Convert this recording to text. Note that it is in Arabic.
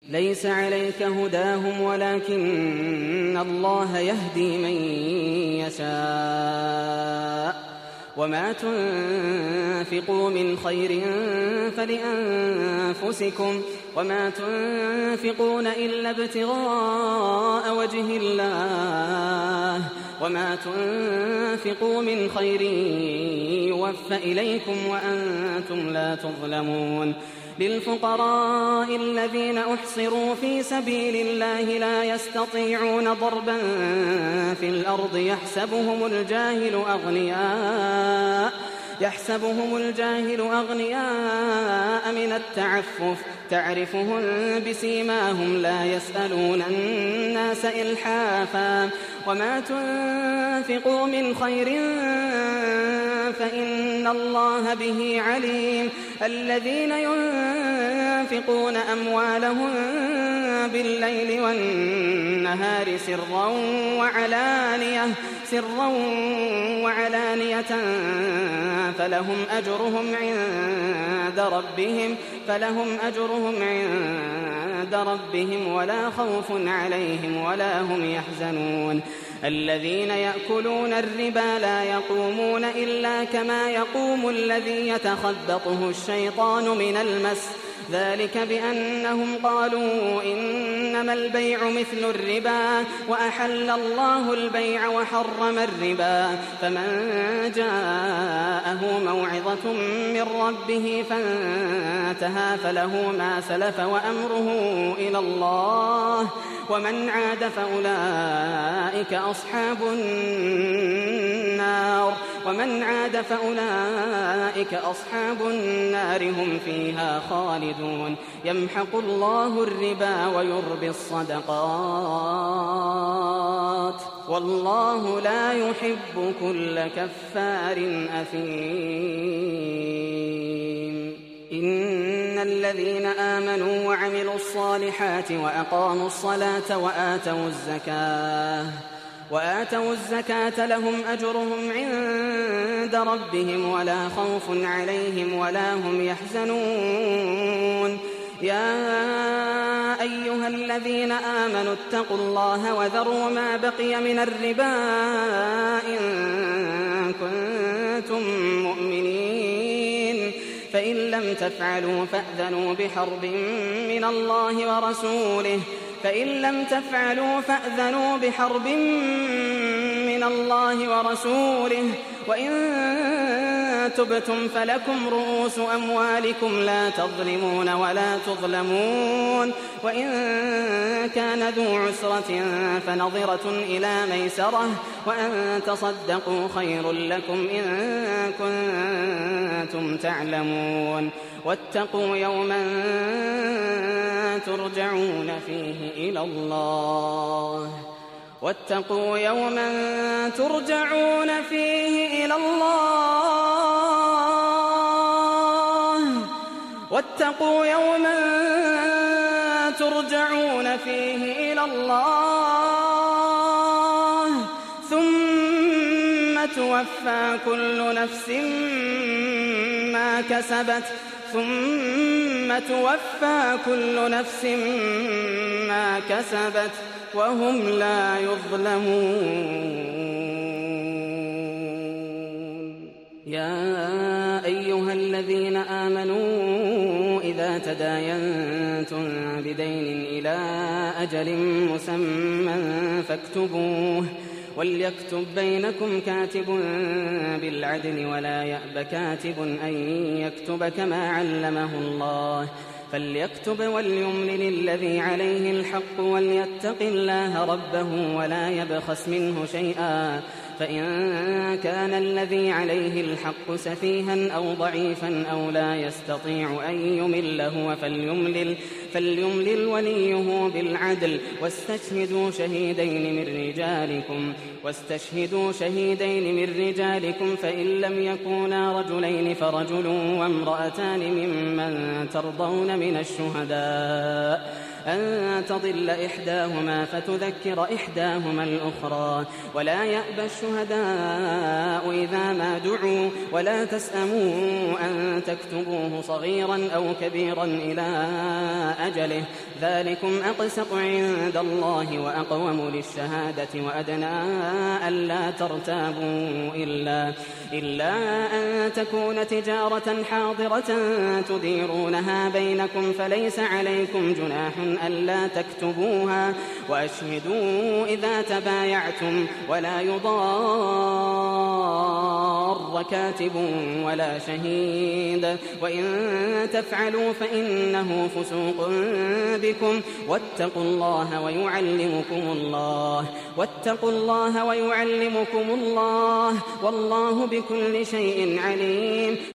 ليس عليك هداهم ولكن الله يهدي من يشاء وما تنفقوا من خير فلأنفسكم وما تنفقون إلا ابتغاء وجه الله وما تنفقوا من خير يوفى إليكم وأنتم لا تظلمون للفقراء الذين أحصروا في سبيل الله لا يستطيعون ضربا في الأرض يحسبهم الجاهل أغنياء من التعفف تعرفهم بسيماهم لا يسألون الناس إلحافا وما تنفقوا من خير فإن الله به عليم الذين ينفقون أموالهم بالليل والنهار سرا وعلانية فلهم أجرهم عند ربهم ولا خوف عليهم ولا هم يحزنون الذين يأكلون الربا لا يقومون إلا كما يقوم الذي يتخبطه الشيطان من المس ذلك بأنهم قالوا إنما البيع مثل الربا وأحل الله البيع وحرم الربا فمن جاءه موعظة من ربه فانتهى فله ما سلف وأمره إلى الله ومن عاد فأولئك أصحاب النار هم فيها خالدون يمحق الله الربا ويربي الصدقات والله لا يحب كل كفار أثيم إن الذين آمنوا وعملوا الصالحات وأقاموا الصلاة وآتوا الزكاة لهم أجرهم عند ربهم ولا خوف عليهم ولا هم يحزنون يا أيها الذين آمنوا اتقوا الله وذروا ما بقي من الربا إن كنتم مؤمنين فإن لم تفعلوا فأذنوا بحرب من الله ورسوله وإن تبتم فلكم رؤوس أموالكم لا تظلمون ولا تظلمون وإن كان ذو عسرة فنظرة إلى ميسرة وأن تصدقوا خير لكم إن كنتم تعلمون واتقوا يوما ترجعون فيه إلى الله واتقوا يوما ترجعون فيه إلى الله ثم توفى كل نفس ما كسبت وهم لا يظلمون يا أيها الذين آمنوا إذا تداينتم بدين إلى أجل مسمى فاكتبوه وليكتب بينكم كاتب بالعدل ولا يأب كاتب أن يكتب كما علمه الله فليكتب وليملل الذي عليه الحق وليتق الله ربه ولا يبخس منه شيئا فإن كان الذي عليه الحق سفيها أو ضعيفا أو لا يستطيع أن يمل هو فليملل وليه بالعدل واستشهدوا شهيدين من رجالكم فإن لم يكونا رجلين فرجل وامرأتان ممن ترضون من الشهداء أن تضل إحداهما فتذكر إحداهما الأخرى ولا يأبى الشهداء إذا ما دعوا ولا تسأموا أن تكتبوه صغيرا أو كبيرا إلى أجله ذلكم أقسط عند الله وأقوم للشهادة وأدنى ألا ترتابوا إلا أن تكون تجارة حاضرة تديرونها بينكم فليس عليكم جناح ألا تكتبوها وأشهدوا إذا تبايعتم ولا يضار كاتب ولا شهيد وإن تفعلوا فإنه فسوق بكم واتقوا الله ويعلمكم الله والله بكل شيء عليم.